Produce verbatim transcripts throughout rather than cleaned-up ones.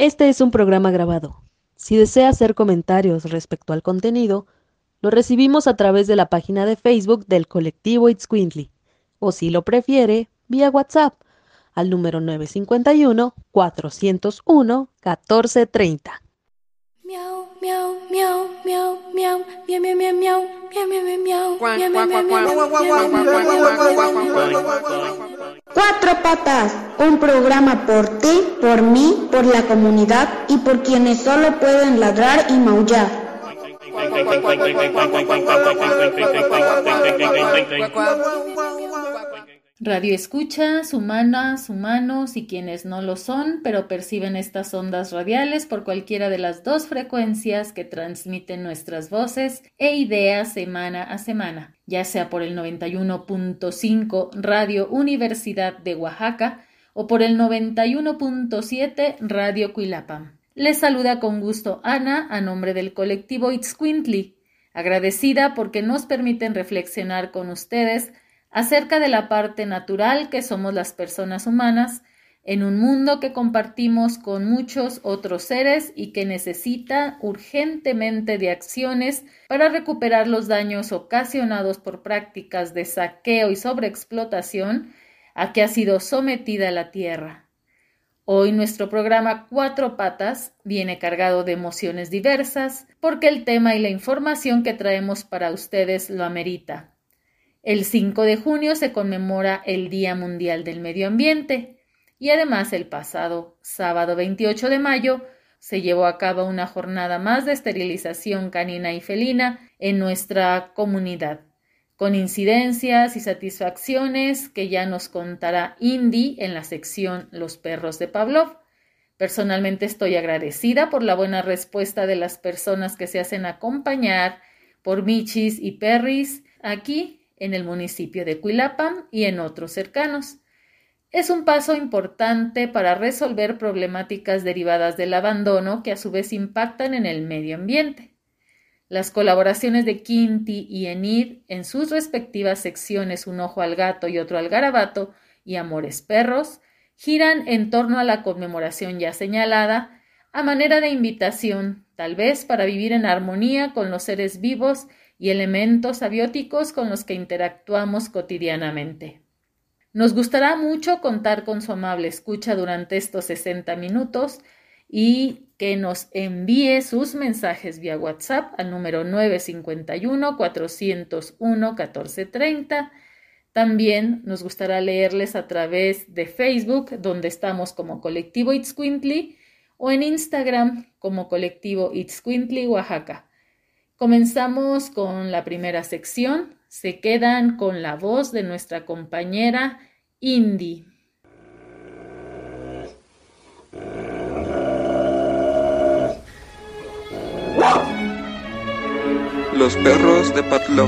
Este es un programa grabado. Si desea hacer comentarios respecto al contenido, lo recibimos a través de la página de Facebook del colectivo Itzcuintli, o si lo prefiere, vía WhatsApp, al número nueve cinco uno, cuatro cero uno, uno cuatro tres cero. Miau, miau, miau, miau, miau, miau, miau, miau, miau, miau, miau, miau. Cuatro Patas, un programa por ti, por mí, por la comunidad y por quienes solo pueden ladrar y maullar. Radio escuchas, humanas, humanos y quienes no lo son, pero perciben estas ondas radiales por cualquiera de las dos frecuencias que transmiten nuestras voces e ideas semana a semana, ya sea por el noventa y uno punto cinco Radio Universidad de Oaxaca o por el noventa y uno punto siete Radio Cuilapam. Les saluda con gusto Ana a nombre del colectivo Itzcuintli, agradecida porque nos permiten reflexionar con ustedes acerca de la parte natural que somos las personas humanas en un mundo que compartimos con muchos otros seres y que necesita urgentemente de acciones para recuperar los daños ocasionados por prácticas de saqueo y sobreexplotación a que ha sido sometida la Tierra. Hoy nuestro programa Cuatro Patas viene cargado de emociones diversas porque el tema y la información que traemos para ustedes lo amerita. El cinco de junio se conmemora el Día Mundial del Medio Ambiente y además el pasado sábado veintiocho de mayo se llevó a cabo una jornada más de esterilización canina y felina en nuestra comunidad, con incidencias y satisfacciones que ya nos contará Indy en la sección Los Perros de Pavlov. Personalmente estoy agradecida por la buena respuesta de las personas que se hacen acompañar por michis y perris aquí en el municipio de Cuilapam y en otros cercanos. Es un paso importante para resolver problemáticas derivadas del abandono que a su vez impactan en el medio ambiente. Las colaboraciones de Quinti y Enid en sus respectivas secciones Un Ojo al Gato y Otro al Garabato y Amores Perros giran en torno a la conmemoración ya señalada a manera de invitación, tal vez para vivir en armonía con los seres vivos y elementos abióticos con los que interactuamos cotidianamente. Nos gustará mucho contar con su amable escucha durante estos sesenta minutos y que nos envíe sus mensajes vía WhatsApp al número nueve cinco uno, cuatro cero uno, uno cuatro tres cero. También nos gustará leerles a través de Facebook, donde estamos como Colectivo Itzcuintli, o en Instagram como Colectivo Itzcuintli Oaxaca. Comenzamos con la primera sección. Se quedan con la voz de nuestra compañera Indy. Los perros de Pavlov.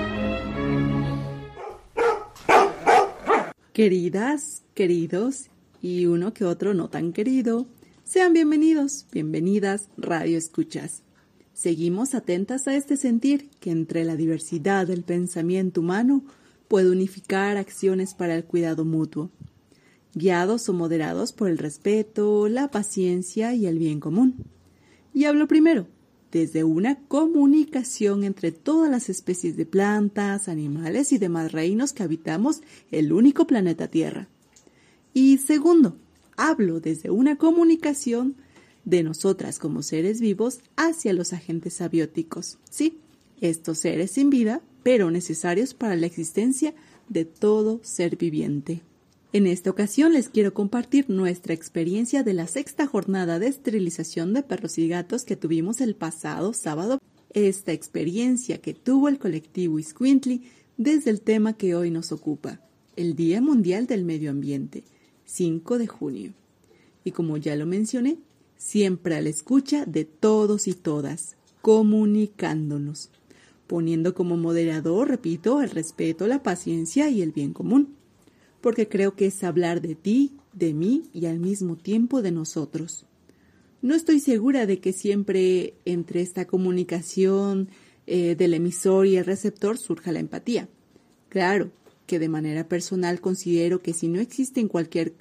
Queridas, queridos y uno que otro no tan querido, sean bienvenidos, bienvenidas, Radio Escuchas. Seguimos atentas a este sentir que entre la diversidad del pensamiento humano puede unificar acciones para el cuidado mutuo, guiados o moderados por el respeto, la paciencia y el bien común. Y hablo primero, desde una comunicación entre todas las especies de plantas, animales y demás reinos que habitamos el único planeta Tierra. Y segundo, hablo desde una comunicación de nosotras como seres vivos hacia los agentes abióticos. Sí, estos seres sin vida, pero necesarios para la existencia de todo ser viviente. En esta ocasión les quiero compartir nuestra experiencia de la sexta jornada de esterilización de perros y gatos que tuvimos el pasado sábado. Esta experiencia que tuvo el colectivo Itzcuintli desde el tema que hoy nos ocupa, el Día Mundial del Medio Ambiente, cinco de junio. Y como ya lo mencioné, siempre a la escucha de todos y todas, comunicándonos, poniendo como moderador, repito, el respeto, la paciencia y el bien común, porque creo que es hablar de ti, de mí y al mismo tiempo de nosotros. No estoy segura de que siempre entre esta comunicación eh, del emisor y el receptor surja la empatía. Claro que de manera personal considero que si no existe en cualquier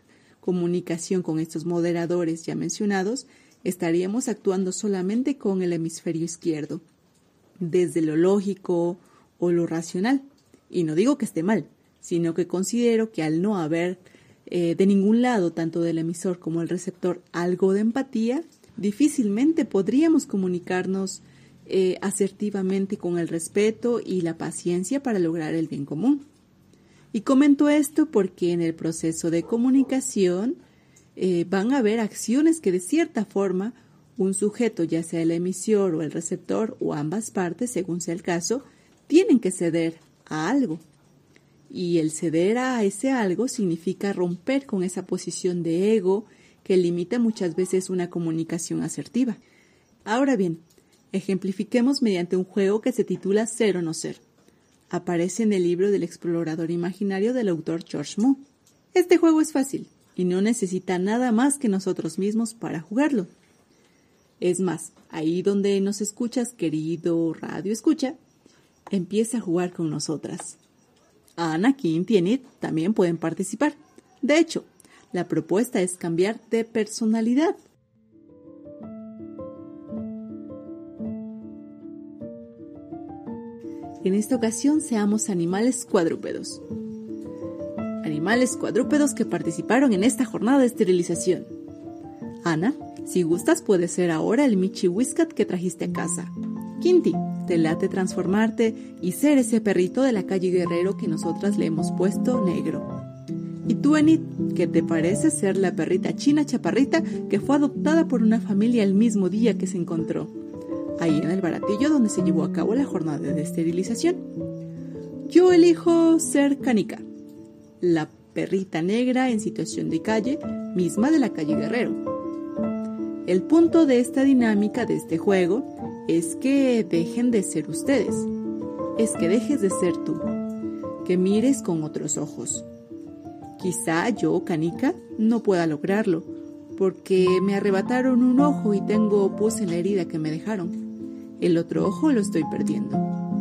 comunicación con estos moderadores ya mencionados, estaríamos actuando solamente con el hemisferio izquierdo, desde lo lógico o lo racional. Y no digo que esté mal, sino que considero que al no haber eh, de ningún lado, tanto del emisor como el receptor, algo de empatía, difícilmente podríamos comunicarnos eh, asertivamente con el respeto y la paciencia para lograr el bien común. Y comento esto porque en el proceso de comunicación eh, van a haber acciones que de cierta forma un sujeto, ya sea el emisor o el receptor o ambas partes, según sea el caso, tienen que ceder a algo. Y el ceder a ese algo significa romper con esa posición de ego que limita muchas veces una comunicación asertiva. Ahora bien, ejemplifiquemos mediante un juego que se titula Ser o no ser. Aparece en el libro del explorador imaginario del autor George Moore. Este juego es fácil y no necesita nada más que nosotros mismos para jugarlo. Es más, ahí donde nos escuchas, querido radio escucha, empieza a jugar con nosotras. Ana, Kim y Enid también pueden participar. De hecho, la propuesta es cambiar de personalidad. En esta ocasión seamos animales cuadrúpedos. Animales cuadrúpedos que participaron en esta jornada de esterilización. Ana, si gustas puedes ser ahora el Michi Whiskat que trajiste a casa. Kinti, te late transformarte y ser ese perrito de la calle Guerrero que nosotras le hemos puesto negro. Y tú, Enid, ¿qué te parece ser la perrita china chaparrita que fue adoptada por una familia el mismo día que se encontró? Ahí en el baratillo donde se llevó a cabo la jornada de esterilización. Yo elijo ser Canica, la perrita negra en situación de calle, misma de la calle Guerrero. El punto de esta dinámica de este juego es que dejen de ser ustedes, es que dejes de ser tú, que mires con otros ojos. Quizá yo, Canica, no pueda lograrlo, porque me arrebataron un ojo y tengo pus en la herida que me dejaron. El otro ojo lo estoy perdiendo.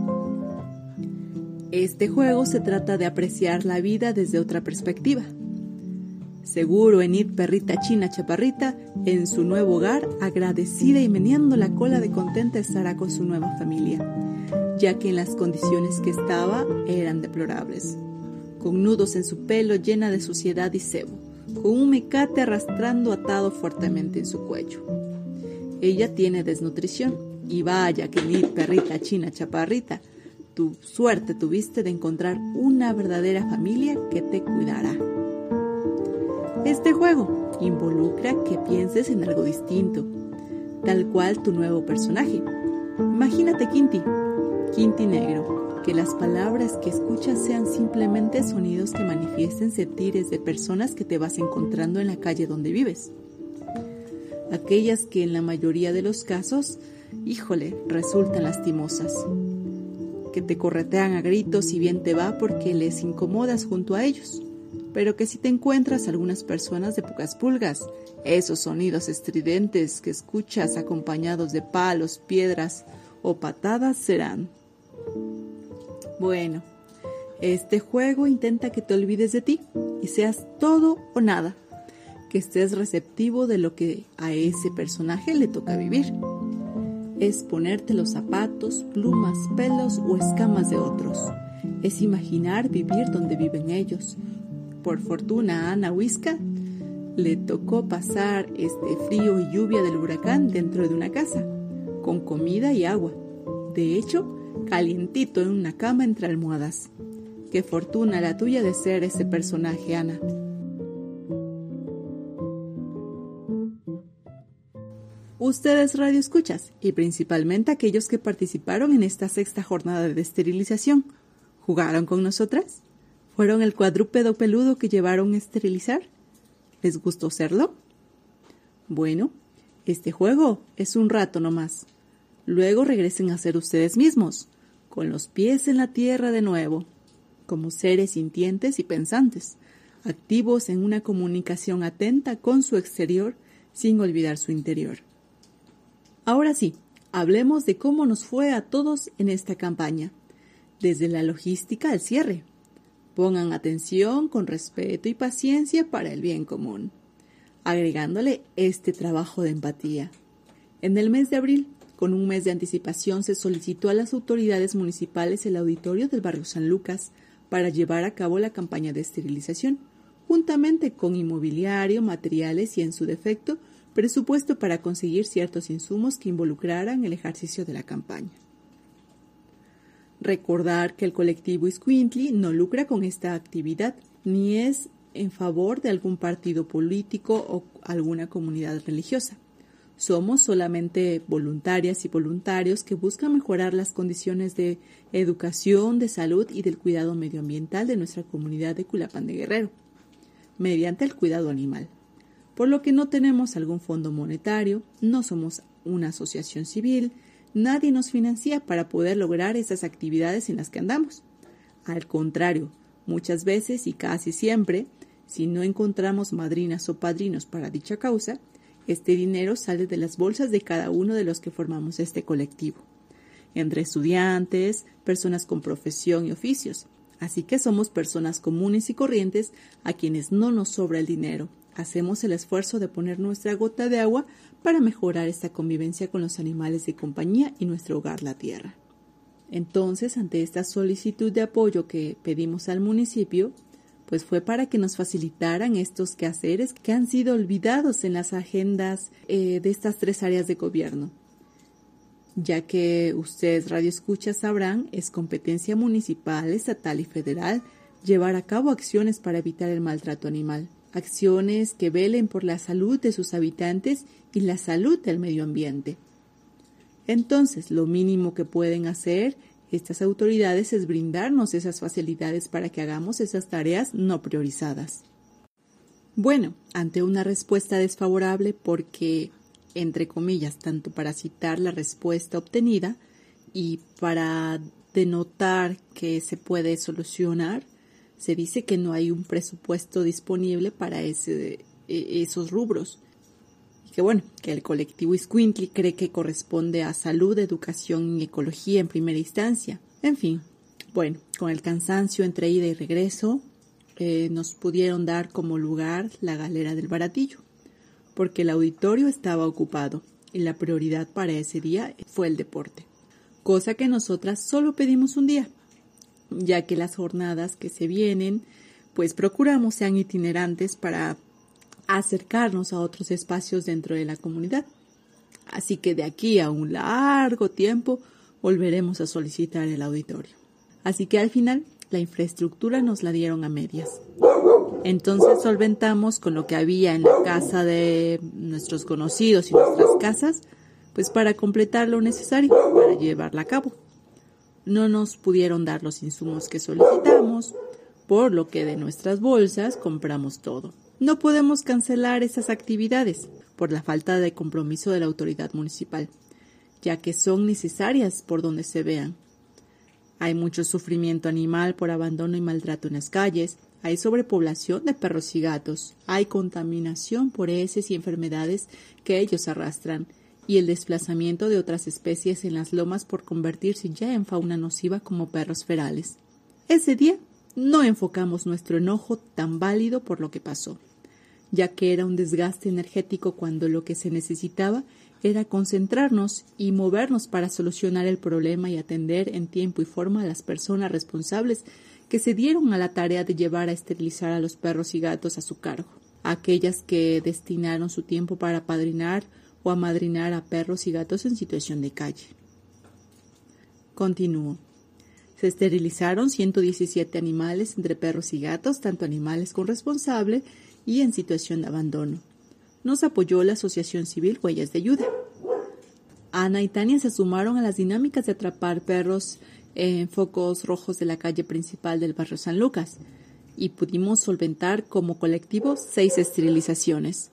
Este juego se trata de apreciar la vida desde otra perspectiva. Seguro Enid, perrita china chaparrita, en su nuevo hogar, agradecida y meneando la cola de contenta estará con su nueva familia, ya que en las condiciones que estaba eran deplorables, con nudos en su pelo llena de suciedad y sebo, con un mecate arrastrando atado fuertemente en su cuello. Ella tiene desnutrición, y vaya que Enid, perrita china chaparrita, tu suerte tuviste de encontrar una verdadera familia que te cuidará. Este juego involucra que pienses en algo distinto, tal cual tu nuevo personaje. Imagínate Kinti, Kinti negro, que las palabras que escuchas sean simplemente sonidos que manifiesten sentires de personas que te vas encontrando en la calle donde vives. Aquellas que en la mayoría de los casos, híjole, resultan lastimosas, que te corretean a gritos y bien te va porque les incomodas junto a ellos, pero que si te encuentras algunas personas de pocas pulgas, esos sonidos estridentes que escuchas acompañados de palos, piedras o patadas serán. Bueno, este juego intenta que te olvides de ti y seas todo o nada, que estés receptivo de lo que a ese personaje le toca vivir. Es ponerte los zapatos, plumas, pelos o escamas de otros. Es imaginar vivir donde viven ellos. Por fortuna a Ana Huisca le tocó pasar este frío y lluvia del huracán dentro de una casa, con comida y agua. De hecho, calientito en una cama entre almohadas. Qué fortuna la tuya de ser ese personaje, Ana. Ustedes radioescuchas, y principalmente aquellos que participaron en esta sexta jornada de esterilización, ¿jugaron con nosotras? ¿Fueron el cuadrúpedo peludo que llevaron a esterilizar? ¿Les gustó serlo? Bueno, este juego es un rato nomás. Luego regresen a ser ustedes mismos, con los pies en la tierra de nuevo, como seres sintientes y pensantes, activos en una comunicación atenta con su exterior sin olvidar su interior. Ahora sí, hablemos de cómo nos fue a todos en esta campaña, desde la logística al cierre. Pongan atención con respeto y paciencia para el bien común, agregándole este trabajo de empatía. En el mes de abril, con un mes de anticipación, se solicitó a las autoridades municipales el auditorio del barrio San Lucas para llevar a cabo la campaña de esterilización, juntamente con inmobiliario, materiales y, en su defecto, presupuesto para conseguir ciertos insumos que involucraran el ejercicio de la campaña. Recordar que el colectivo Iscuintli no lucra con esta actividad, ni es en favor de algún partido político o alguna comunidad religiosa. Somos solamente voluntarias y voluntarios que buscan mejorar las condiciones de educación, de salud y del cuidado medioambiental de nuestra comunidad de Culapán de Guerrero, mediante el cuidado animal. Por lo que no tenemos algún fondo monetario, no somos una asociación civil, nadie nos financia para poder lograr esas actividades en las que andamos. Al contrario, muchas veces y casi siempre, si no encontramos madrinas o padrinos para dicha causa, este dinero sale de las bolsas de cada uno de los que formamos este colectivo, entre estudiantes, personas con profesión y oficios. Así que somos personas comunes y corrientes a quienes no nos sobra el dinero. Hacemos el esfuerzo de poner nuestra gota de agua para mejorar esta convivencia con los animales de compañía y nuestro hogar, la tierra. Entonces, ante esta solicitud de apoyo que pedimos al municipio, pues fue para que nos facilitaran estos quehaceres que han sido olvidados en las agendas eh, de estas tres áreas de gobierno. Ya que ustedes radioescuchas sabrán, es competencia municipal, estatal y federal llevar a cabo acciones para evitar el maltrato animal. Acciones que velen por la salud de sus habitantes y la salud del medio ambiente. Entonces, lo mínimo que pueden hacer estas autoridades es brindarnos esas facilidades para que hagamos esas tareas no priorizadas. Bueno, ante una respuesta desfavorable porque, entre comillas, tanto para citar la respuesta obtenida y para denotar que se puede solucionar, se dice que no hay un presupuesto disponible para ese, esos rubros. Y que bueno, que el colectivo Iscuintli cree que corresponde a salud, educación y ecología en primera instancia. En fin, bueno, con el cansancio entre ida y regreso, eh, nos pudieron dar como lugar la galera del Baratillo, porque el auditorio estaba ocupado y la prioridad para ese día fue el deporte. Cosa que nosotras solo pedimos un día, ya que las jornadas que se vienen, pues procuramos sean itinerantes para acercarnos a otros espacios dentro de la comunidad. Así que de aquí a un largo tiempo volveremos a solicitar el auditorio. Así que al final la infraestructura nos la dieron a medias. Entonces solventamos con lo que había en la casa de nuestros conocidos y nuestras casas, pues para completar lo necesario para llevarla a cabo. No nos pudieron dar los insumos que solicitamos, por lo que de nuestras bolsas compramos todo. No podemos cancelar esas actividades por la falta de compromiso de la autoridad municipal, ya que son necesarias por donde se vean. Hay mucho sufrimiento animal por abandono y maltrato en las calles, hay sobrepoblación de perros y gatos, hay contaminación por heces y enfermedades que ellos arrastran, y el desplazamiento de otras especies en las lomas por convertirse ya en fauna nociva como perros ferales. Ese día no enfocamos nuestro enojo tan válido por lo que pasó, ya que era un desgaste energético cuando lo que se necesitaba era concentrarnos y movernos para solucionar el problema y atender en tiempo y forma a las personas responsables que se dieron a la tarea de llevar a esterilizar a los perros y gatos a su cargo, aquellas que destinaron su tiempo para apadrinar o amadrinar a perros y gatos en situación de calle. Continúo. Se esterilizaron ciento diecisiete animales entre perros y gatos, tanto animales con responsable y en situación de abandono. Nos apoyó la Asociación Civil Huellas de Ayuda. Ana y Tania se sumaron a las dinámicas de atrapar perros en focos rojos de la calle principal del barrio San Lucas y pudimos solventar como colectivo seis esterilizaciones.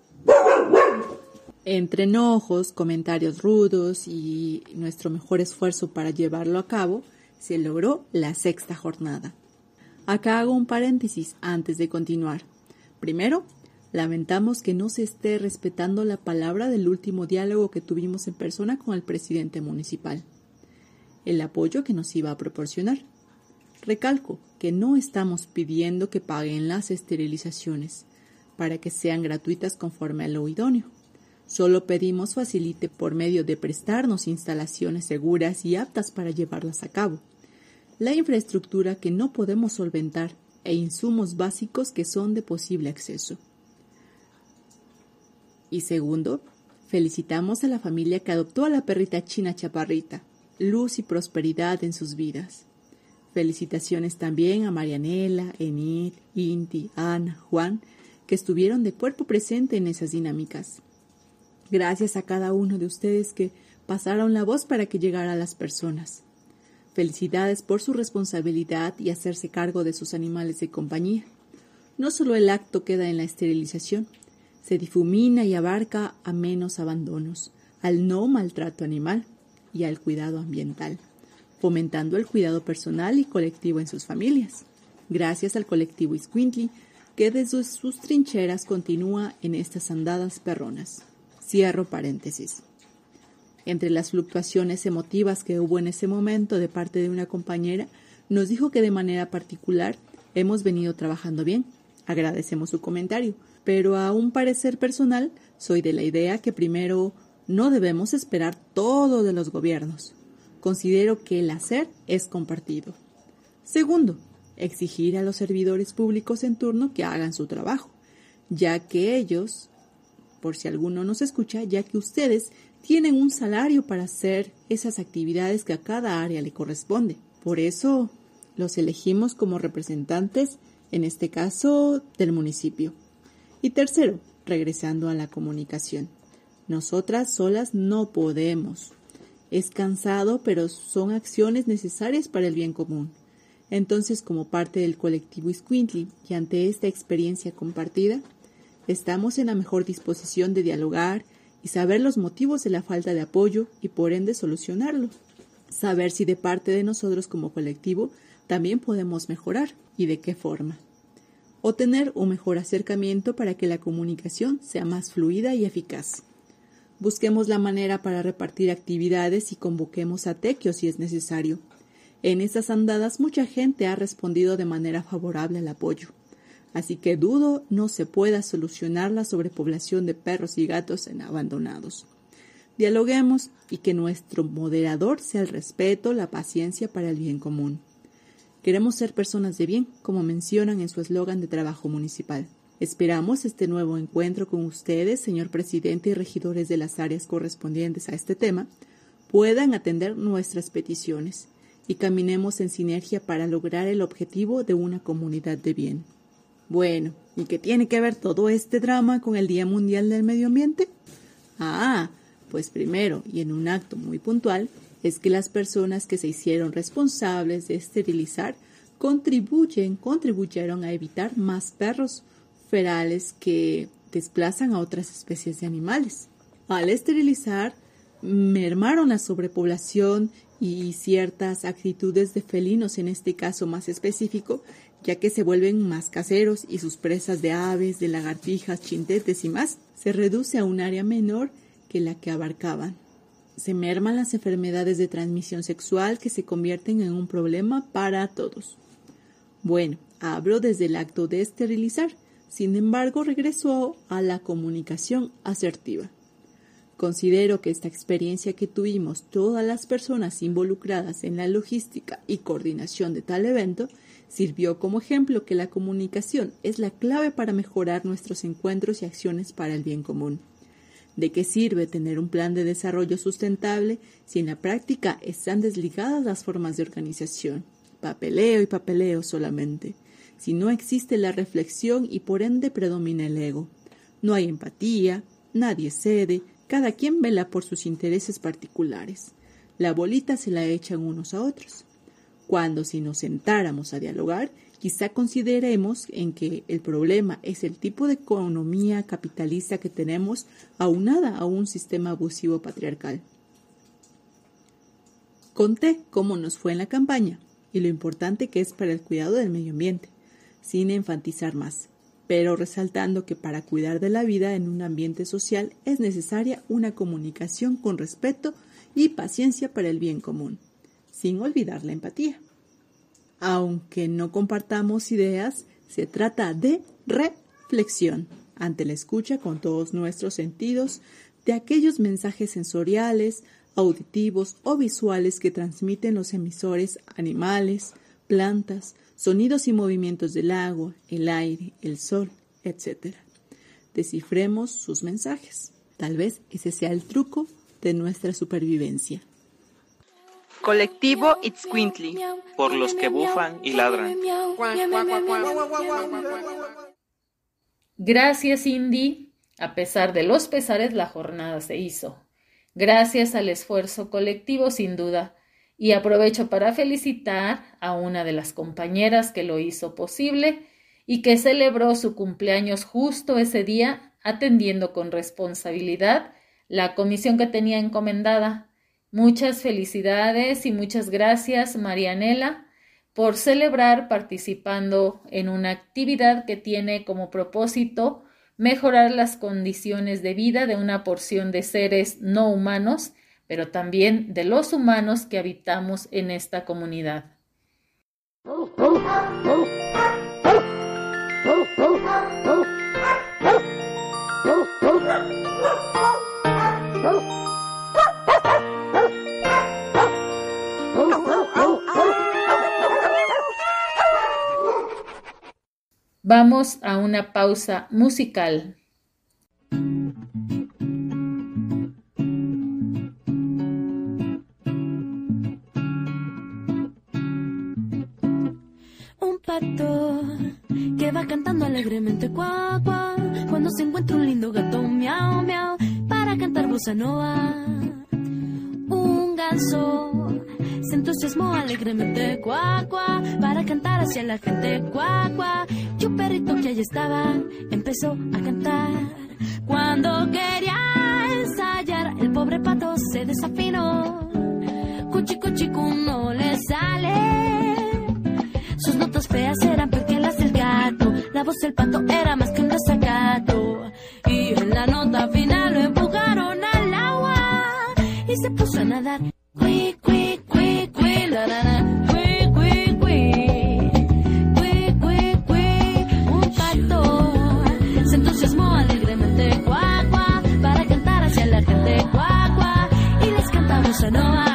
Entre enojos, comentarios rudos y nuestro mejor esfuerzo para llevarlo a cabo, se logró la sexta jornada. Acá hago un paréntesis antes de continuar. Primero, lamentamos que no se esté respetando la palabra del último diálogo que tuvimos en persona con el presidente municipal, el apoyo que nos iba a proporcionar. Recalco que no estamos pidiendo que paguen las esterilizaciones para que sean gratuitas conforme a lo idóneo. Solo pedimos facilite por medio de prestarnos instalaciones seguras y aptas para llevarlas a cabo, la infraestructura que no podemos solventar e insumos básicos que son de posible acceso. Y segundo, felicitamos a la familia que adoptó a la perrita china Chaparrita, luz y prosperidad en sus vidas. Felicitaciones también a Marianela, Enid, Inti, Ana, Juan, que estuvieron de cuerpo presente en esas dinámicas. Gracias a cada uno de ustedes que pasaron la voz para que llegara a las personas. Felicidades por su responsabilidad y hacerse cargo de sus animales de compañía. No solo el acto queda en la esterilización, se difumina y abarca a menos abandonos, al no maltrato animal y al cuidado ambiental, fomentando el cuidado personal y colectivo en sus familias. Gracias al colectivo Iscuintli, que desde sus trincheras continúa en estas andadas perronas. Cierro paréntesis. Entre las fluctuaciones emotivas que hubo en ese momento de parte de una compañera, nos dijo que de manera particular hemos venido trabajando bien. Agradecemos su comentario, pero a un parecer personal soy de la idea que primero no debemos esperar todo de los gobiernos. Considero que el hacer es compartido. Segundo, exigir a los servidores públicos en turno que hagan su trabajo, ya que ellos, por si alguno nos escucha, ya que ustedes tienen un salario para hacer esas actividades que a cada área le corresponde. Por eso los elegimos como representantes, en este caso, del municipio. Y tercero, regresando a la comunicación. Nosotras solas no podemos. Es cansado, pero son acciones necesarias para el bien común. Entonces, como parte del colectivo Iscuintli y ante esta experiencia compartida, estamos en la mejor disposición de dialogar y saber los motivos de la falta de apoyo y por ende solucionarlo. Saber si de parte de nosotros como colectivo también podemos mejorar y de qué forma. O tener un mejor acercamiento para que la comunicación sea más fluida y eficaz. Busquemos la manera para repartir actividades y convoquemos a tequios si es necesario. En estas andadas mucha gente ha respondido de manera favorable al apoyo. Así que dudo no se pueda solucionar la sobrepoblación de perros y gatos en abandonados. Dialoguemos y que nuestro moderador sea el respeto, la paciencia para el bien común. Queremos ser personas de bien, como mencionan en su eslogan de trabajo municipal. Esperamos este nuevo encuentro con ustedes, señor presidente y regidores de las áreas correspondientes a este tema, puedan atender nuestras peticiones y caminemos en sinergia para lograr el objetivo de una comunidad de bien. Bueno, ¿y qué tiene que ver todo este drama con el Día Mundial del Medio Ambiente? Ah, pues primero, y en un acto muy puntual, es que las personas que se hicieron responsables de esterilizar contribuyen, contribuyeron a evitar más perros ferales que desplazan a otras especies de animales. Al esterilizar, mermaron la sobrepoblación y ciertas actitudes de felinos, en este caso más específico, ya que se vuelven más caseros y sus presas de aves, de lagartijas, chintetes y más se reduce a un área menor que la que abarcaban. Se merman las enfermedades de transmisión sexual que se convierten en un problema para todos. Bueno, hablo desde el acto de esterilizar, sin embargo regresó a la comunicación asertiva. Considero que esta experiencia que tuvimos todas las personas involucradas en la logística y coordinación de tal evento sirvió como ejemplo que la comunicación es la clave para mejorar nuestros encuentros y acciones para el bien común. ¿De qué sirve tener un plan de desarrollo sustentable si en la práctica están desligadas las formas de organización? Papeleo y papeleo solamente. Si no existe la reflexión y por ende predomina el ego. No hay empatía, nadie cede, cada quien vela por sus intereses particulares. La bolita se la echan unos a otros. Cuando si nos sentáramos a dialogar, quizá consideremos en que el problema es el tipo de economía capitalista que tenemos aunada a un sistema abusivo patriarcal. Conté cómo nos fue en la campaña y lo importante que es para el cuidado del medio ambiente, sin enfatizar más, pero resaltando que para cuidar de la vida en un ambiente social es necesaria una comunicación con respeto y paciencia para el bien común, sin olvidar la empatía. Aunque no compartamos ideas, se trata de reflexión ante la escucha con todos nuestros sentidos de aquellos mensajes sensoriales, auditivos o visuales que transmiten los emisores animales, plantas, sonidos y movimientos del agua, el aire, el sol, etcétera. Descifremos sus mensajes. Tal vez ese sea el truco de nuestra supervivencia. Colectivo Itzcuintli, por los que bufan y ladran. Gracias, Indy. A pesar de los pesares, la jornada se hizo. Gracias al esfuerzo colectivo, sin duda. Y aprovecho para felicitar a una de las compañeras que lo hizo posible y que celebró su cumpleaños justo ese día, atendiendo con responsabilidad la comisión que tenía encomendada. Muchas felicidades y muchas gracias, Marianela, por celebrar participando en una actividad que tiene como propósito mejorar las condiciones de vida de una porción de seres no humanos, pero también de los humanos que habitamos en esta comunidad. Vamos a una pausa musical. Un pato que va cantando alegremente cuá, cuá, cuando se encuentra un lindo gato miau, miau, para cantar bossa nova. Un ganso se entusiasmó alegremente cuá, cuá, para cantar hacia la gente cuá, cuá, y un perrito que allí estaba empezó a cantar. Cuando quería ensayar, el pobre pato se desafinó. Cuchi cuchi cu no le sale. Sus notas feas eran peor que las del gato. La voz del pato era más que un desacato. Y en la nota final lo empujaron al agua y se puso a nadar. Cui, cui, cui, cui, la, la, la. Cui, cui, cui. Cui, cui, cui. Un pato se entusiasmó alegremente, cuá, cuá, para cantar hacia la gente, cuá, cuá, y les cantamos a Noa.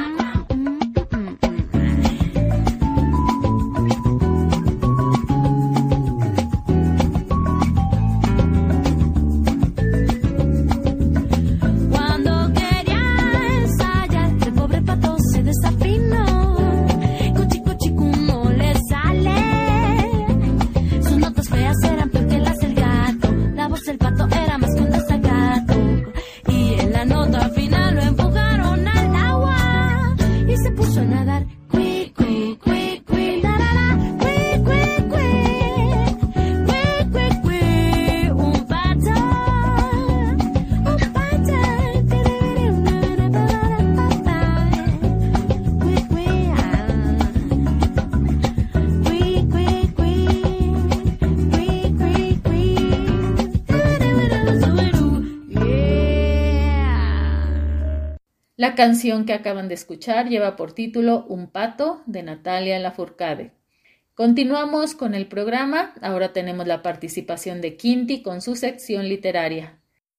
La canción que acaban de escuchar lleva por título Un pato, de Natalia Lafourcade. Continuamos con el programa. Ahora tenemos la participación de Quinti con su sección literaria.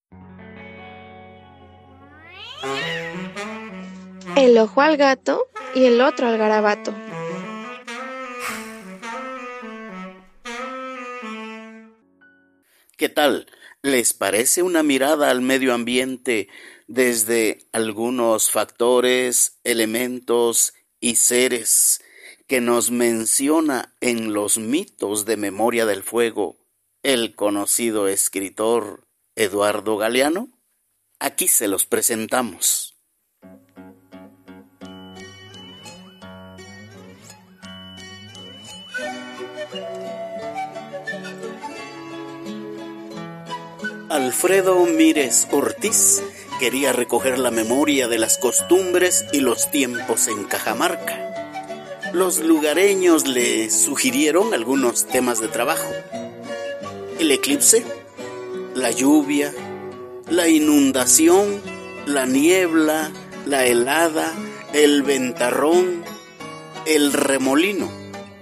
El ojo al gato y el otro al garabato. ¿Qué tal? ¿Les parece una mirada al medio ambiente desde algunos factores, elementos y seres que nos menciona en los mitos de Memoria del Fuego el conocido escritor Eduardo Galeano? Aquí se los presentamos. Alfredo Mírez Ortiz quería recoger la memoria de las costumbres y los tiempos en Cajamarca. Los lugareños le sugirieron algunos temas de trabajo: el eclipse, la lluvia, la inundación, la niebla, la helada, el ventarrón, el remolino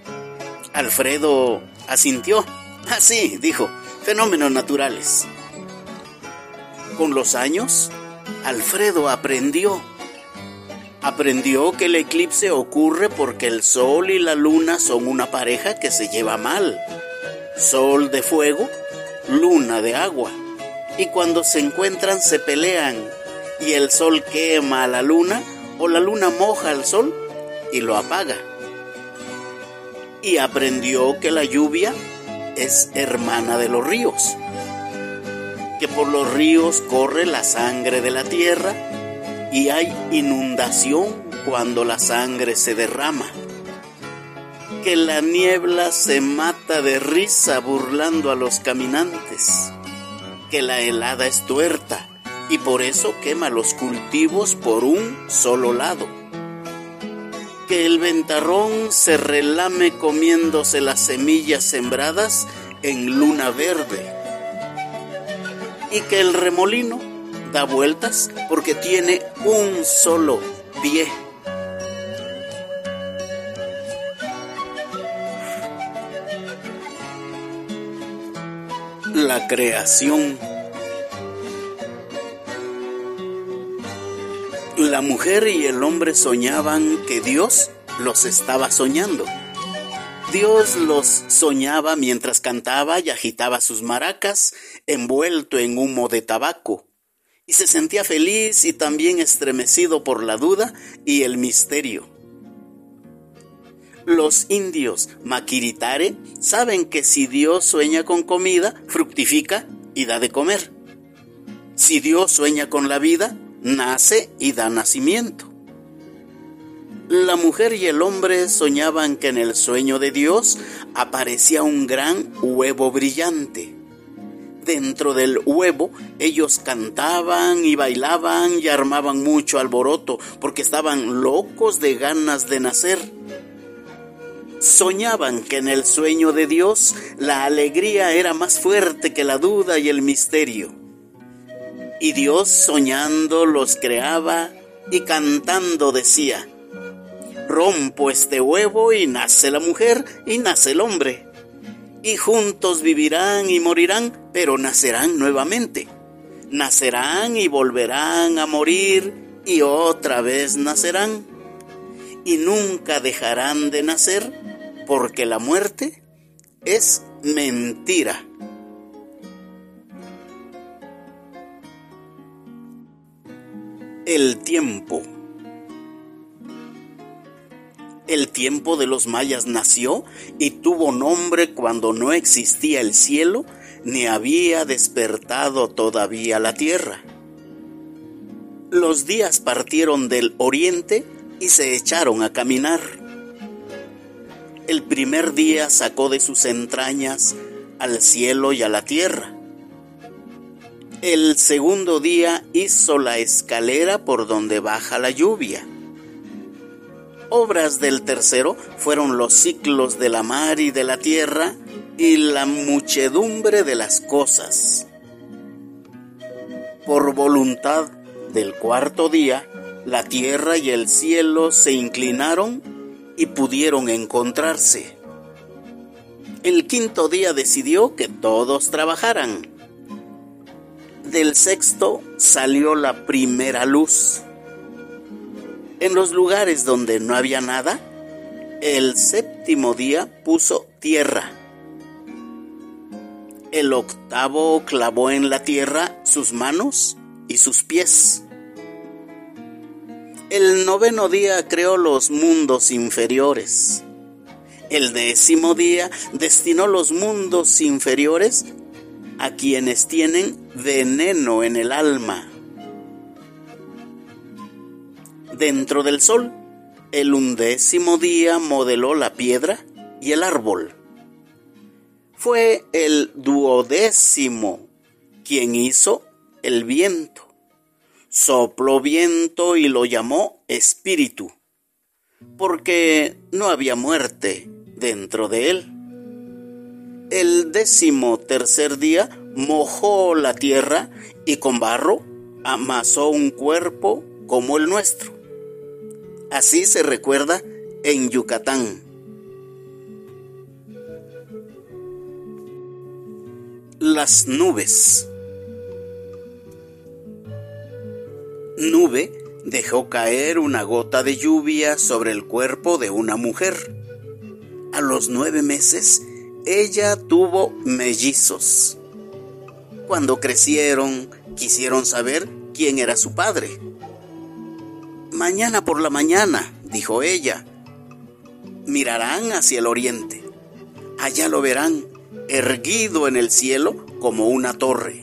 Alfredo asintió. Ah, sí, dijo, fenómenos naturales. Con los años, Alfredo aprendió. Aprendió que el eclipse ocurre porque el sol y la luna son una pareja que se lleva mal. Sol de fuego, luna de agua. Y cuando se encuentran se pelean. Y el sol quema a la luna o la luna moja al sol y lo apaga. Y aprendió que la lluvia es hermana de los ríos, que por los ríos corre la sangre de la tierra y hay inundación cuando la sangre se derrama, que la niebla se mata de risa burlando a los caminantes, que la helada es tuerta y por eso quema los cultivos por un solo lado, que el ventarrón se relame comiéndose las semillas sembradas en luna verde y que el remolino da vueltas porque tiene un solo pie. La creación. La mujer y el hombre soñaban que Dios los estaba soñando. Dios los soñaba mientras cantaba y agitaba sus maracas, envuelto en humo de tabaco, y se sentía feliz y también estremecido por la duda y el misterio. Los indios Maquiritare saben que si Dios sueña con comida, fructifica y da de comer. Si Dios sueña con la vida, nace y da nacimiento. La mujer y el hombre soñaban que en el sueño de Dios aparecía un gran huevo brillante. Dentro del huevo ellos cantaban y bailaban y armaban mucho alboroto porque estaban locos de ganas de nacer. Soñaban que en el sueño de Dios la alegría era más fuerte que la duda y el misterio. Y Dios soñando los creaba y cantando decía: rompo este huevo y nace la mujer y nace el hombre. Y juntos vivirán y morirán, pero nacerán nuevamente. Nacerán y volverán a morir y otra vez nacerán. Y nunca dejarán de nacer porque la muerte es mentira. El tiempo. El tiempo de los mayas nació y tuvo nombre cuando no existía el cielo ni había despertado todavía la tierra. Los días partieron del oriente y se echaron a caminar. El primer día sacó de sus entrañas al cielo y a la tierra. El segundo día hizo la escalera por donde baja la lluvia. Obras del tercero fueron los ciclos de la mar y de la tierra y la muchedumbre de las cosas. Por voluntad del cuarto día, la tierra y el cielo se inclinaron y pudieron encontrarse. El quinto día decidió que todos trabajaran. Del sexto salió la primera luz. En los lugares donde no había nada, el séptimo día puso tierra. El octavo clavó en la tierra sus manos y sus pies. El noveno día creó los mundos inferiores. El décimo día destinó los mundos inferiores a quienes tienen veneno en el alma. Dentro del sol, el undécimo día modeló la piedra y el árbol. Fue el duodécimo quien hizo el viento. Sopló viento y lo llamó espíritu, porque no había muerte dentro de él. El décimo tercer día mojó la tierra y con barro amasó un cuerpo como el nuestro. Así se recuerda en Yucatán. Las nubes. Nube dejó caer una gota de lluvia sobre el cuerpo de una mujer. A los nueve meses, ella tuvo mellizos. Cuando crecieron, quisieron saber quién era su padre. Mañana por la mañana, dijo ella, mirarán hacia el oriente. Allá lo verán, erguido en el cielo como una torre.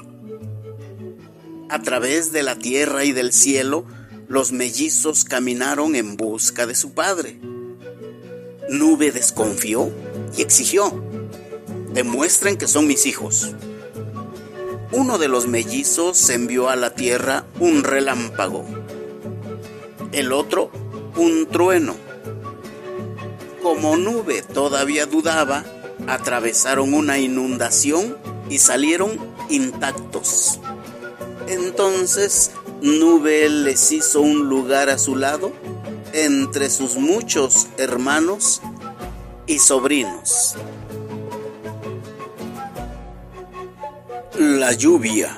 A través de la tierra y del cielo, los mellizos caminaron en busca de su padre. Nube desconfió y exigió: demuestren que son mis hijos. Uno de los mellizos envió a la tierra un relámpago, el otro un trueno. Como Nube todavía dudaba, atravesaron una inundación y salieron intactos. Entonces Nube les hizo un lugar a su lado entre sus muchos hermanos y sobrinos. La lluvia.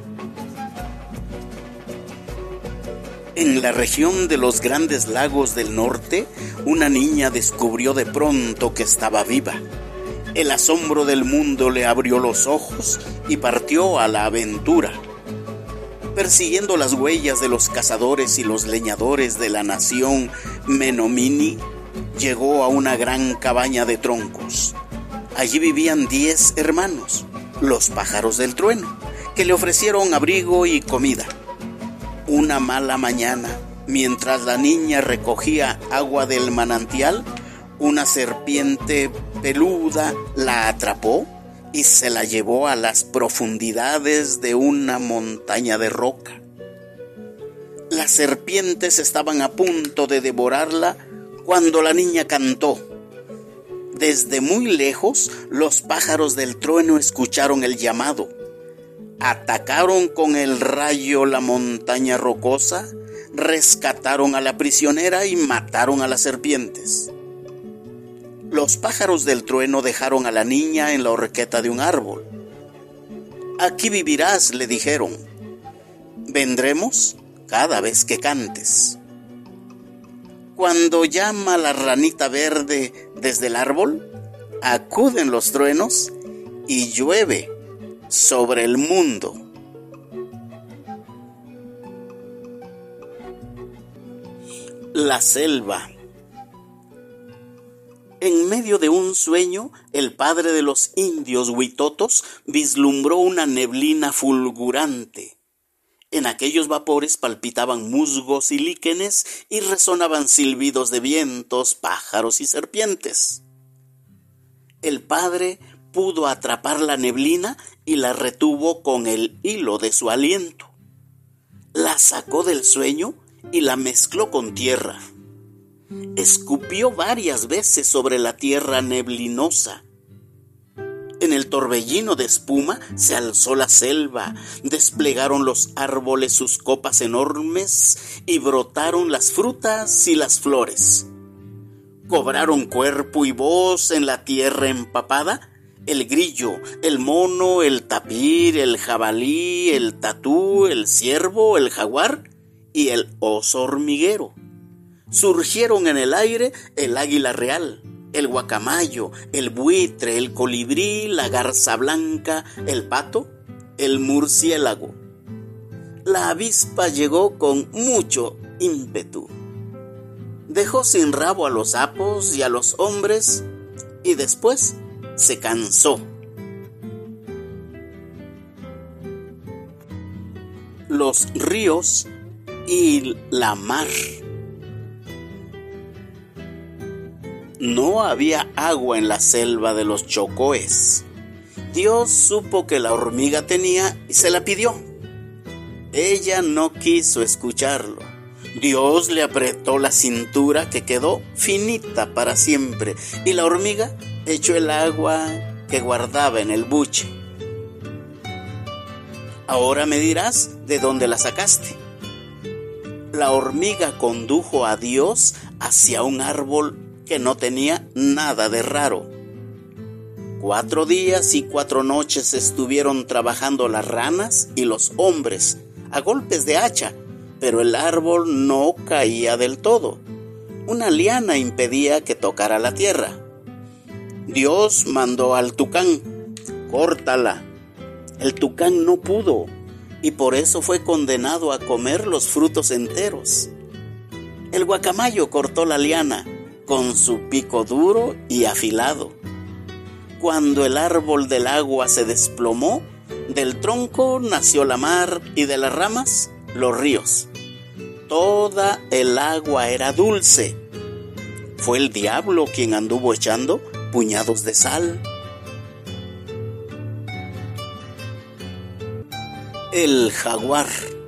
En la región de los Grandes Lagos del Norte, una niña descubrió de pronto que estaba viva. El asombro del mundo le abrió los ojos y partió a la aventura. Persiguiendo las huellas de los cazadores y los leñadores de la nación Menomini, llegó a una gran cabaña de troncos. Allí vivían diez hermanos, los pájaros del trueno, que le ofrecieron abrigo y comida. Una mala mañana, mientras la niña recogía agua del manantial, una serpiente peluda la atrapó y se la llevó a las profundidades de una montaña de roca. Las serpientes estaban a punto de devorarla cuando la niña cantó. Desde muy lejos, los pájaros del trueno escucharon el llamado. Atacaron con el rayo la montaña rocosa, rescataron a la prisionera y mataron a las serpientes. Los pájaros del trueno dejaron a la niña en la horqueta de un árbol. Aquí vivirás, le dijeron. Vendremos cada vez que cantes. Cuando llama la ranita verde desde el árbol, acuden los truenos y llueve sobre el mundo. La selva. En medio de un sueño, el padre de los indios huitotos vislumbró una neblina fulgurante. En aquellos vapores palpitaban musgos y líquenes y resonaban silbidos de vientos, pájaros y serpientes. El padre pudo atrapar la neblina y la retuvo con el hilo de su aliento. La sacó del sueño y la mezcló con tierra. Escupió varias veces sobre la tierra neblinosa. En el torbellino de espuma se alzó la selva, desplegaron los árboles sus copas enormes y brotaron las frutas y las flores. Cobraron cuerpo y voz en la tierra empapada el grillo, el mono, el tapir, el jabalí, el tatú, el ciervo, el jaguar y el oso hormiguero. Surgieron en el aire el águila real, el guacamayo, el buitre, el colibrí, la garza blanca, el pato, el murciélago. La avispa llegó con mucho ímpetu. Dejó sin rabo a los sapos y a los hombres y después se cansó. Los ríos y la mar. No había agua en la selva de los chocoes. Dios supo que la hormiga tenía y se la pidió. Ella no quiso escucharlo. Dios le apretó la cintura que quedó finita para siempre y la hormiga echó el agua que guardaba en el buche. Ahora me dirás de dónde la sacaste. La hormiga condujo a Dios hacia un árbol que no tenía nada de raro. Cuatro días y cuatro noches estuvieron trabajando las ranas y los hombres a golpes de hacha, pero el árbol no caía del todo. Una liana impedía que tocara la tierra. Dios mandó al tucán: córtala. El tucán no pudo y por eso fue condenado a comer los frutos enteros. El guacamayo cortó la liana con su pico duro y afilado. Cuando el árbol del agua se desplomó, del tronco nació la mar y de las ramas los ríos. Toda el agua era dulce. Fue el diablo quien anduvo echando puñados de sal. El jaguar.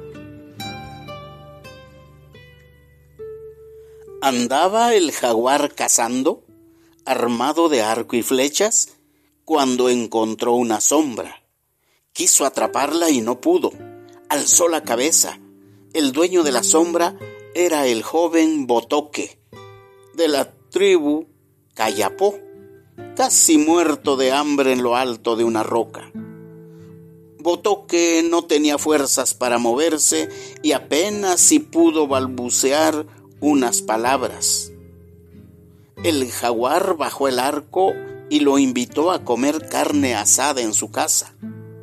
Andaba el jaguar cazando, armado de arco y flechas, cuando encontró una sombra. Quiso atraparla y no pudo. Alzó la cabeza. El dueño de la sombra era el joven Botoque, de la tribu Cayapó, casi muerto de hambre en lo alto de una roca. Botoque no tenía fuerzas para moverse y apenas si pudo balbucear unas palabras. El jaguar bajó el arco y lo invitó a comer carne asada en su casa.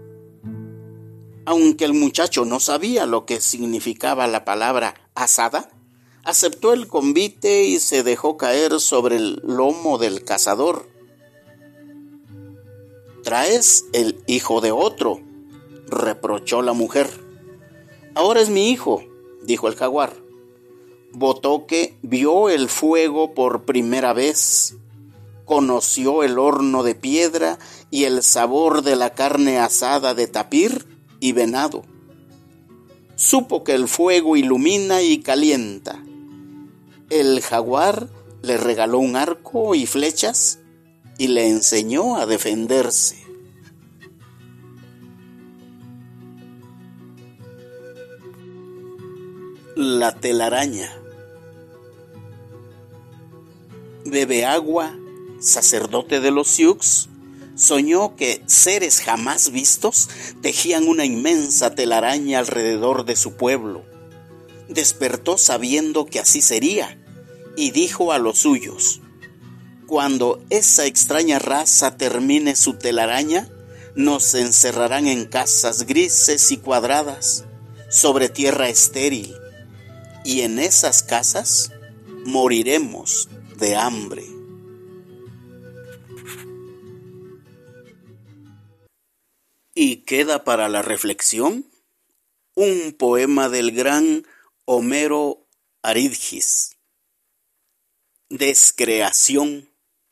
Aunque el muchacho no sabía lo que significaba la palabra asada, aceptó el convite y se dejó caer sobre el lomo del cazador. «¿Traes el hijo de otro?», reprochó la mujer. «Ahora es mi hijo», dijo el jaguar. Botoque vio el fuego por primera vez. Conoció el horno de piedra y el sabor de la carne asada de tapir y venado. Supo que el fuego ilumina y calienta. El jaguar le regaló un arco y flechas y le enseñó a defenderse. La telaraña. Bebeagua, sacerdote de los Sioux, soñó que seres jamás vistos tejían una inmensa telaraña alrededor de su pueblo. Despertó sabiendo que así sería y dijo a los suyos: «Cuando esa extraña raza termine su telaraña, nos encerrarán en casas grises y cuadradas, sobre tierra estéril, y en esas casas moriremos de hambre». Y queda para la reflexión un poema del gran Homero Aridgis. Descreación.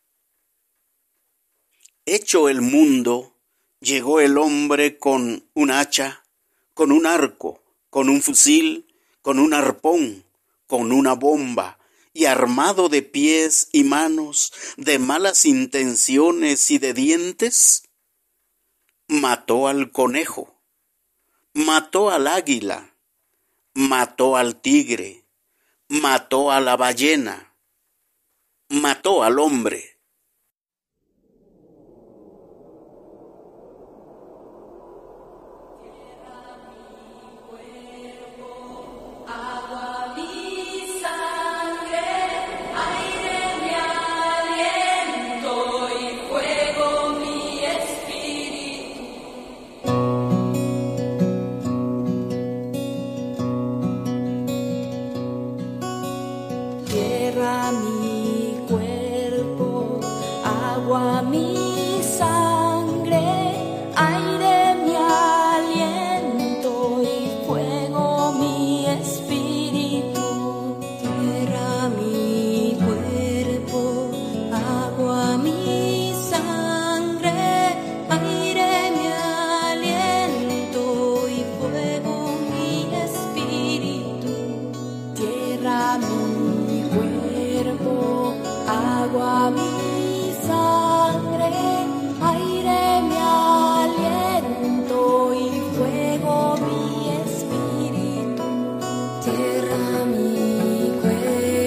Hecho el mundo, llegó el hombre con un hacha, con un arco, con un fusil, con un arpón, con una bomba, y armado de pies y manos, de malas intenciones y de dientes, mató al conejo, mató al águila, mató al tigre, mató a la ballena, mató al hombre.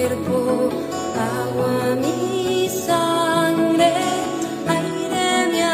Agua, mi sangre, aire, mi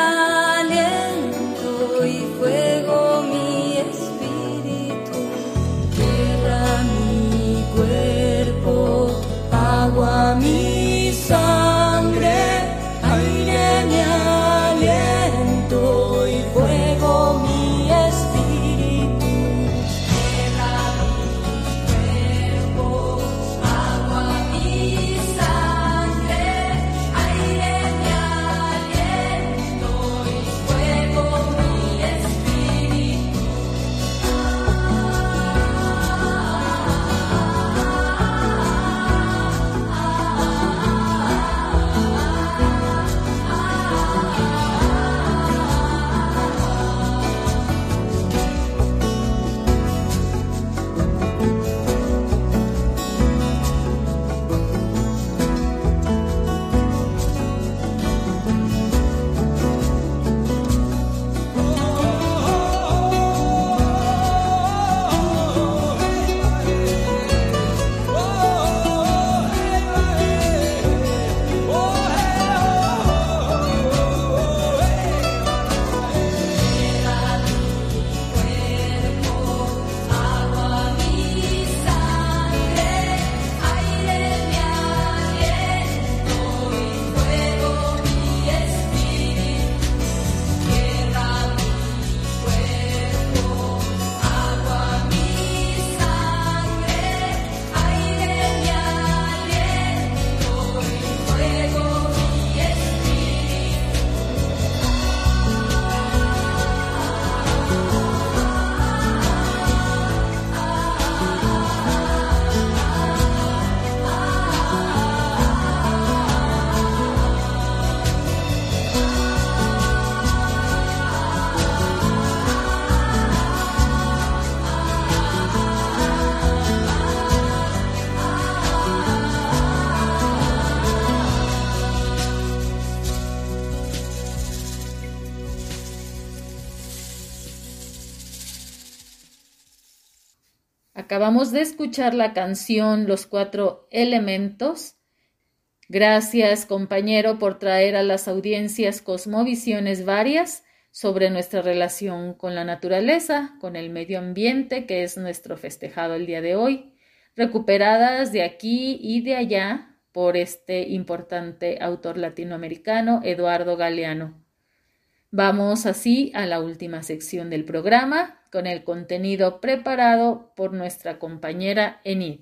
Acabamos de escuchar la canción Los Cuatro Elementos. Gracias, compañero, por traer a las audiencias cosmovisiones varias sobre nuestra relación con la naturaleza, con el medio ambiente, que es nuestro festejado el día de hoy, recuperadas de aquí y de allá por este importante autor latinoamericano, Eduardo Galeano. Vamos así a la última sección del programa, con el contenido preparado por nuestra compañera Enid.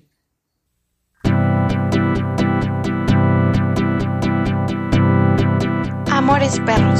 Amores perros.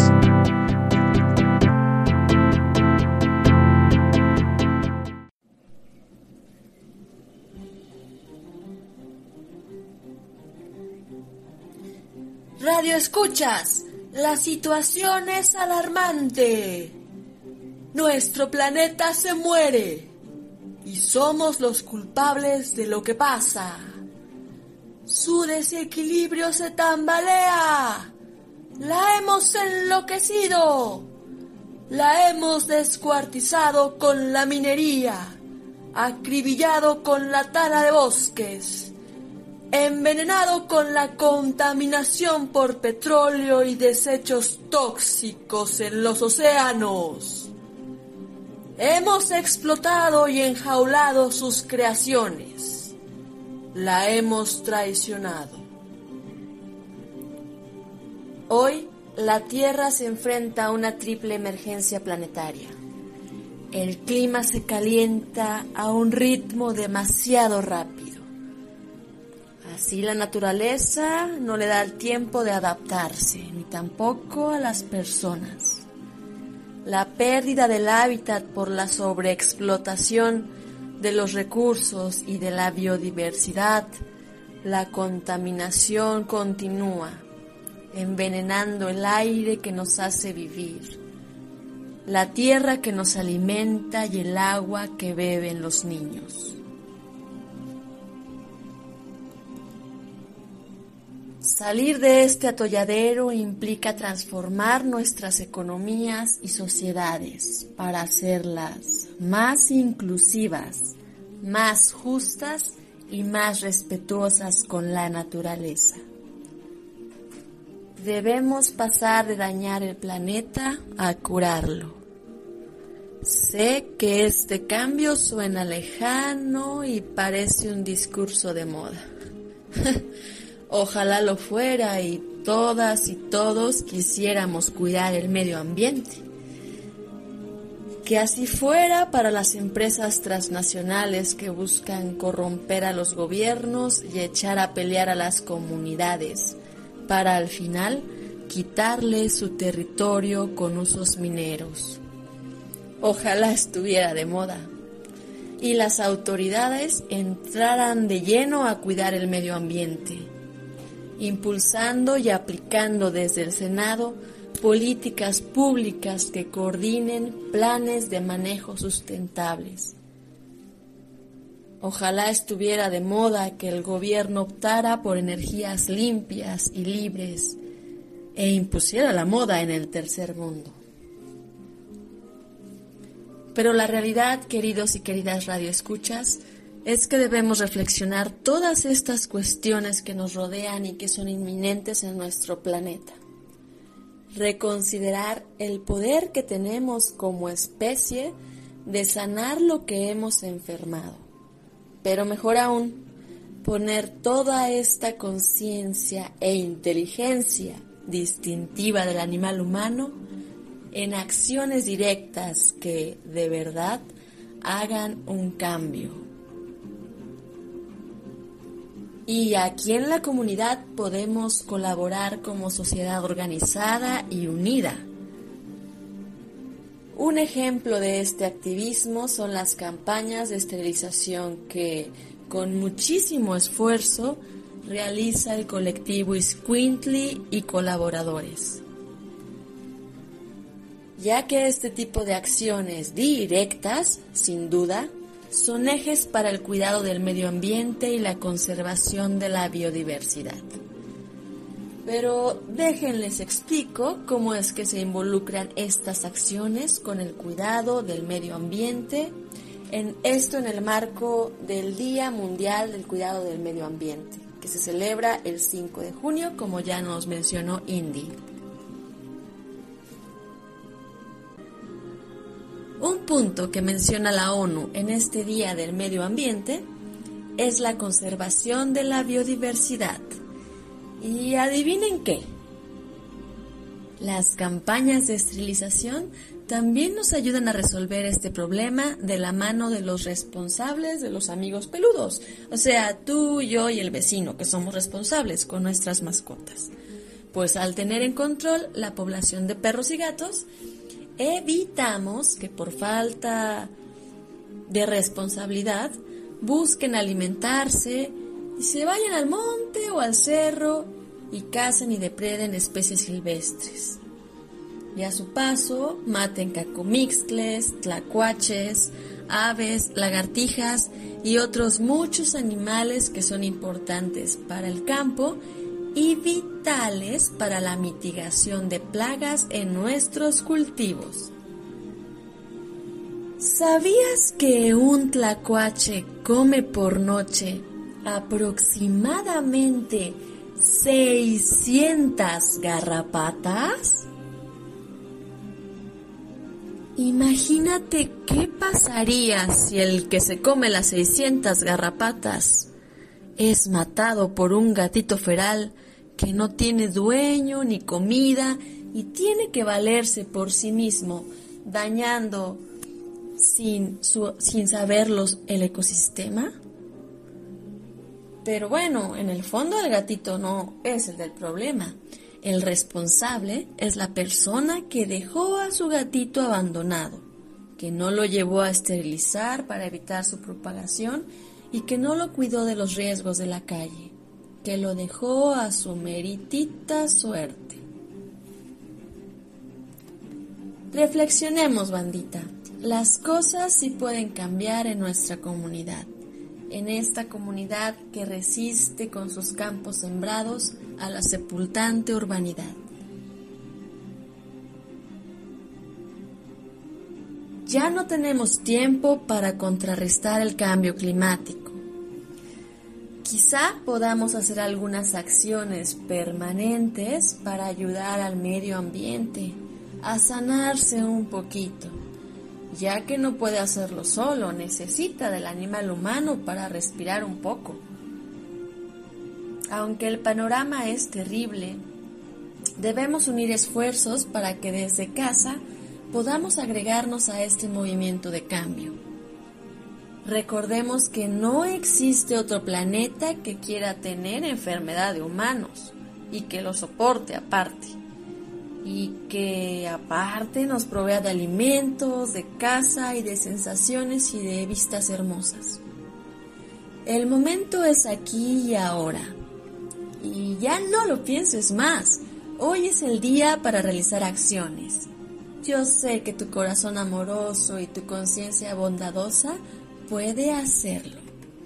Radio escuchas, la situación es alarmante. Nuestro planeta se muere y somos los culpables de lo que pasa. Su desequilibrio se tambalea. La hemos enloquecido. La hemos descuartizado con la minería, acribillado con la tala de bosques, envenenado con la contaminación por petróleo y desechos tóxicos en los océanos. Hemos explotado y enjaulado sus creaciones. La hemos traicionado. Hoy, la Tierra se enfrenta a una triple emergencia planetaria. El clima se calienta a un ritmo demasiado rápido. Así la naturaleza no le da el tiempo de adaptarse, ni tampoco a las personas. La pérdida del hábitat por la sobreexplotación de los recursos y de la biodiversidad, la contaminación continúa, envenenando el aire que nos hace vivir, la tierra que nos alimenta y el agua que beben los niños. Salir de este atolladero implica transformar nuestras economías y sociedades para hacerlas más inclusivas, más justas y más respetuosas con la naturaleza. Debemos pasar de dañar el planeta a curarlo. Sé que este cambio suena lejano y parece un discurso de moda. Ojalá lo fuera y todas y todos quisiéramos cuidar el medio ambiente. Que así fuera para las empresas transnacionales que buscan corromper a los gobiernos y echar a pelear a las comunidades, para al final quitarle su territorio con usos mineros. Ojalá estuviera de moda y las autoridades entraran de lleno a cuidar el medio ambiente, impulsando y aplicando desde el Senado políticas públicas que coordinen planes de manejo sustentables. Ojalá estuviera de moda que el gobierno optara por energías limpias y libres e impusiera la moda en el tercer mundo. Pero la realidad, queridos y queridas radioescuchas, es que debemos reflexionar todas estas cuestiones que nos rodean y que son inminentes en nuestro planeta. Reconsiderar el poder que tenemos como especie de sanar lo que hemos enfermado. Pero mejor aún, poner toda esta conciencia e inteligencia distintiva del animal humano en acciones directas que, de verdad, hagan un cambio. Y aquí en la comunidad podemos colaborar como sociedad organizada y unida. Un ejemplo de este activismo son las campañas de esterilización que, con muchísimo esfuerzo, realiza el colectivo Iscuintli y colaboradores. Ya que este tipo de acciones directas, sin duda, son ejes para el cuidado del medio ambiente y la conservación de la biodiversidad. Pero déjenles explico cómo es que se involucran estas acciones con el cuidado del medio ambiente En esto en el marco del Día Mundial del Cuidado del Medio Ambiente, que se celebra el cinco de junio, como ya nos mencionó Indy. Un punto que menciona la ONU en este Día del Medio Ambiente es la conservación de la biodiversidad. Y adivinen qué, las campañas de esterilización también nos ayudan a resolver este problema de la mano de los responsables de los amigos peludos, o sea, tú, yo y el vecino, que somos responsables con nuestras mascotas. Pues al tener en control la población de perros y gatos, evitamos que por falta de responsabilidad busquen alimentarse y se vayan al monte o al cerro y cacen y depreden especies silvestres. Y a su paso maten cacomixtles, tlacuaches, aves, lagartijas y otros muchos animales que son importantes para el campo y vitales para la mitigación de plagas en nuestros cultivos. ¿Sabías que un tlacuache come por noche aproximadamente seiscientas garrapatas? Imagínate qué pasaría si el que se come las seiscientas garrapatas es matado por un gatito feral que no tiene dueño ni comida y tiene que valerse por sí mismo, dañando sin, su, sin saberlos el ecosistema. Pero bueno, en el fondo el gatito no es el del problema. El responsable es la persona que dejó a su gatito abandonado, que no lo llevó a esterilizar para evitar su propagación y que no lo cuidó de los riesgos de la calle, que lo dejó a su meritita suerte. Reflexionemos, bandita. Las cosas sí pueden cambiar en nuestra comunidad, en esta comunidad que resiste con sus campos sembrados a la sepultante urbanidad. Ya no tenemos tiempo para contrarrestar el cambio climático. Quizá podamos hacer algunas acciones permanentes para ayudar al medio ambiente a sanarse un poquito, ya que no puede hacerlo solo, necesita del animal humano para respirar un poco. Aunque el panorama es terrible, debemos unir esfuerzos para que desde casa podamos agregarnos a este movimiento de cambio. Recordemos que no existe otro planeta que quiera tener enfermedad de humanos y que lo soporte aparte. Y que aparte nos provea de alimentos, de casa y de sensaciones y de vistas hermosas. El momento es aquí y ahora. Y ya no lo pienses más. Hoy es el día para realizar acciones. Yo sé que tu corazón amoroso y tu conciencia bondadosa puede hacerlo.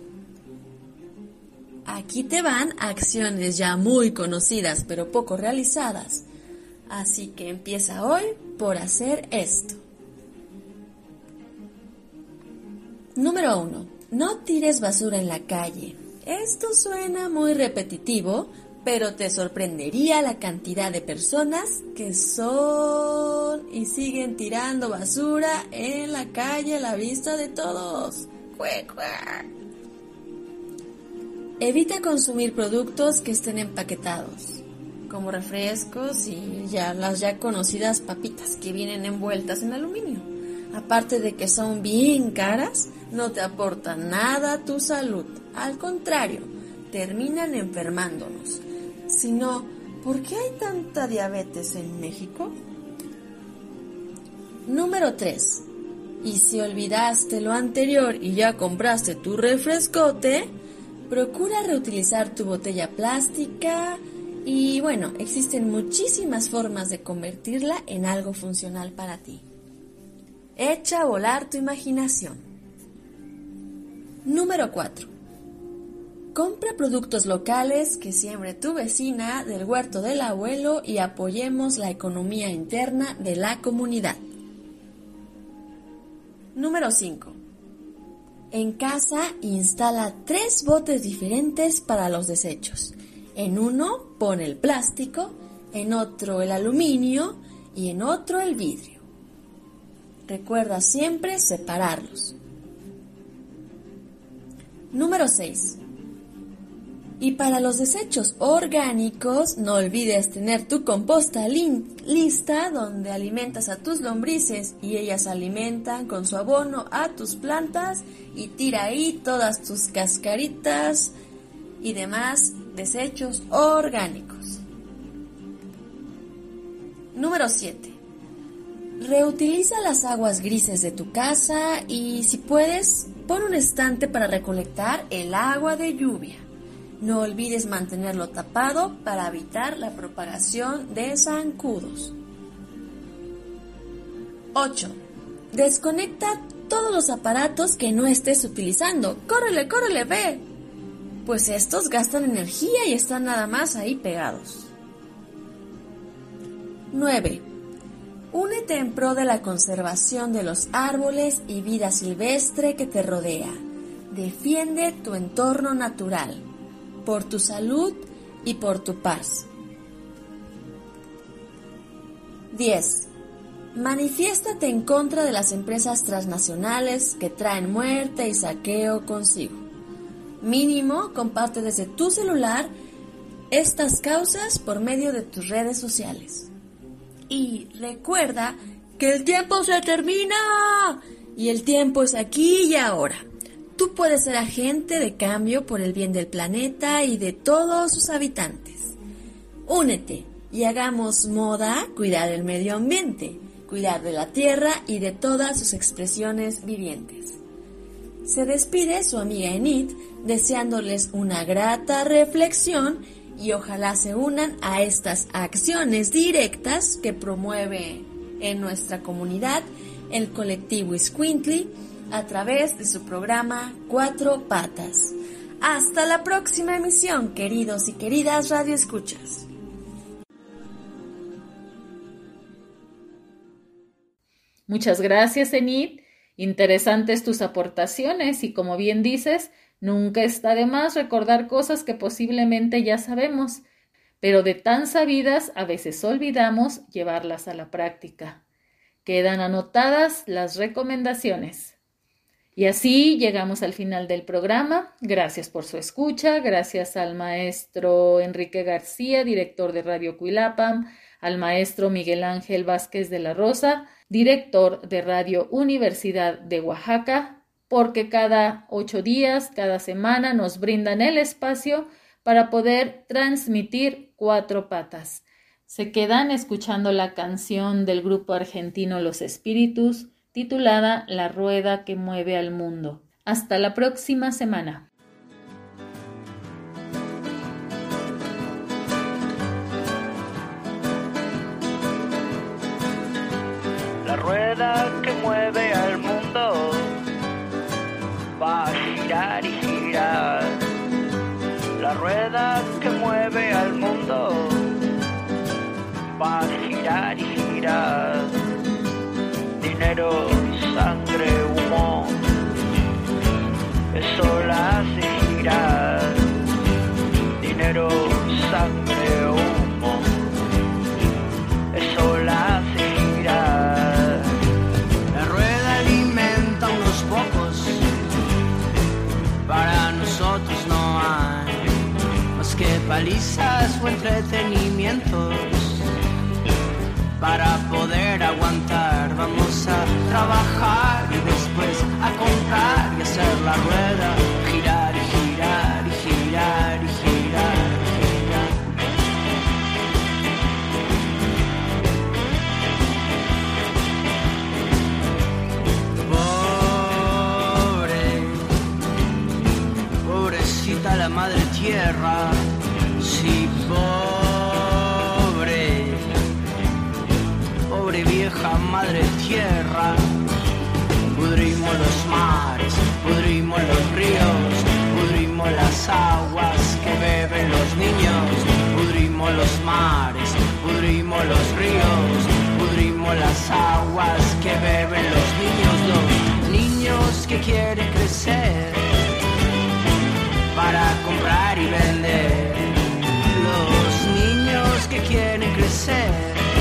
Aquí te van acciones ya muy conocidas pero poco realizadas. Así que empieza hoy por hacer esto. Número uno. No tires basura en la calle. Esto suena muy repetitivo, pero te sorprendería la cantidad de personas que son y siguen tirando basura en la calle a la vista de todos. ¡Cue, cue! Evita consumir productos que estén empaquetados, como refrescos y ya las ya conocidas papitas que vienen envueltas en aluminio. Aparte de que son bien caras, no te aportan nada a tu salud. Al contrario, terminan enfermándonos. Si no, ¿por qué hay tanta diabetes en México? Número tres. Y si olvidaste lo anterior y ya compraste tu refrescote, procura reutilizar tu botella plástica. Y bueno, existen muchísimas formas de convertirla en algo funcional para ti. Echa a volar tu imaginación. Número cuatro. Compra productos locales que siembre tu vecina del huerto del abuelo y apoyemos la economía interna de la comunidad. Número cinco. En casa instala tres botes diferentes para los desechos. En uno pone el plástico, en otro el aluminio y en otro el vidrio. Recuerda siempre separarlos. Número seis. Y para los desechos orgánicos, no olvides tener tu composta lin- lista donde alimentas a tus lombrices y ellas alimentan con su abono a tus plantas y tira ahí todas tus cascaritas y demás desechos orgánicos. Número siete. Reutiliza las aguas grises de tu casa y, si puedes, pon un estante para recolectar el agua de lluvia. No olvides mantenerlo tapado para evitar la propagación de zancudos. ocho. Desconecta todos los aparatos que no estés utilizando. ¡Córrele, córrele, ve! Pues estos gastan energía y están nada más ahí pegados. nueve. Únete en pro de la conservación de los árboles y vida silvestre que te rodea. Defiende tu entorno natural, por tu salud y por tu paz. diez. Manifiéstate en contra de las empresas transnacionales que traen muerte y saqueo consigo. Mínimo, comparte desde tu celular estas causas por medio de tus redes sociales. Y recuerda que el tiempo se termina y el tiempo es aquí y ahora. Tú puedes ser agente de cambio por el bien del planeta y de todos sus habitantes. Únete y hagamos moda cuidar el medio ambiente, cuidar de la tierra y de todas sus expresiones vivientes. Se despide su amiga Enid deseándoles una grata reflexión y ojalá se unan a estas acciones directas que promueve en nuestra comunidad el colectivo Escuintli a través de su programa Cuatro Patas. Hasta la próxima emisión, queridos y queridas radioescuchas. Muchas gracias, Enid. Interesantes tus aportaciones y, como bien dices, nunca está de más recordar cosas que posiblemente ya sabemos, pero de tan sabidas a veces olvidamos llevarlas a la práctica. Quedan anotadas las recomendaciones. Y así llegamos al final del programa. Gracias por su escucha, gracias al maestro Enrique García, director de Radio Cuilapam, al maestro Miguel Ángel Vázquez de la Rosa, director de Radio Universidad de Oaxaca, porque cada ocho días, cada semana nos brindan el espacio para poder transmitir Cuatro Patas. Se quedan escuchando la canción del grupo argentino Los Espíritus, titulada La Rueda que Mueve al Mundo. Hasta la próxima semana. La rueda que mueve al mundo va a girar y girar. La rueda que mueve al mundo va a girar y girar. Dinero, sangre, humo, eso la hace girar. Dinero, sangre, humo, eso la hace girar. La rueda alimenta a unos pocos, para nosotros no hay más que palizas o entretenimientos. Para poder aguantar vamos a trabajar y después a comprar y hacer la rueda girar y girar y girar y girar y girar. Pobre, pobrecita la madre tierra, sí, pobre, pobre vieja madre tierra. Pudrimos los mares, pudrimos los ríos, pudrimos las aguas que beben los niños. Pudrimos los mares, pudrimos los ríos, pudrimos las aguas que beben los niños. Los niños que quieren crecer y vender. Los niños que quieren crecer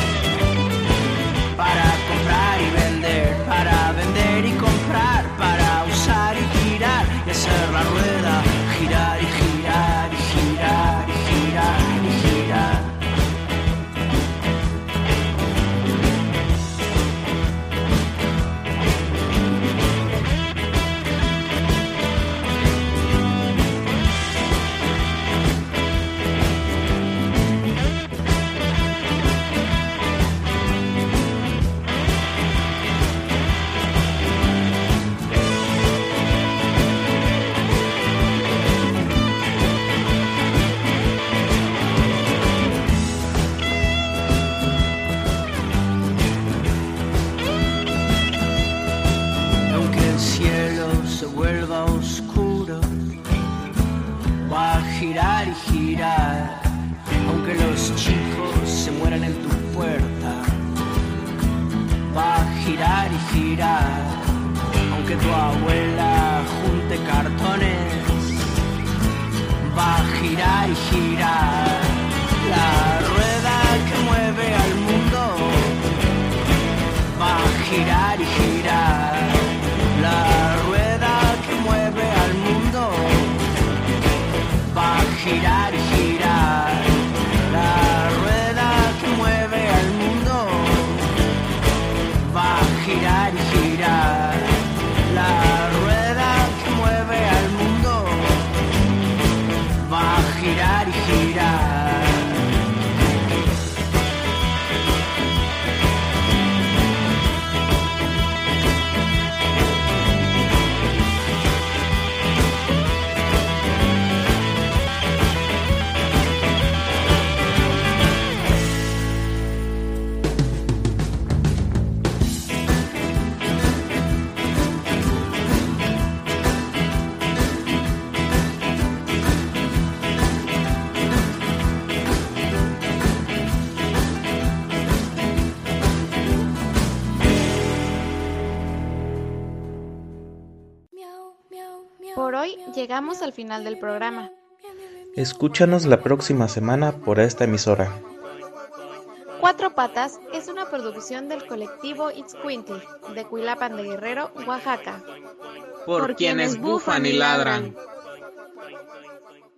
para comprar y vender, para vender y comprar, para usar y girar y hacer la rueda girar y girar y girar y girar y girar. Girar y girar, aunque los chicos se mueran en tu puerta. Va a girar y girar, aunque tu abuela junte cartones. Va a girar y girar, la rueda que mueve al mundo. Va a girar y girar, la rueda que mueve al mundo. Va a girar y girar, la rueda que mueve al mundo. Va a girar y girar, la rueda que mueve al mundo. Va a girar y girar. Por hoy llegamos al final del programa. Escúchanos la próxima semana por esta emisora. Cuatro Patas es una producción del colectivo Itzcuintli, de Cuilapan de Guerrero, Oaxaca. Por, por quienes bufan y ladran.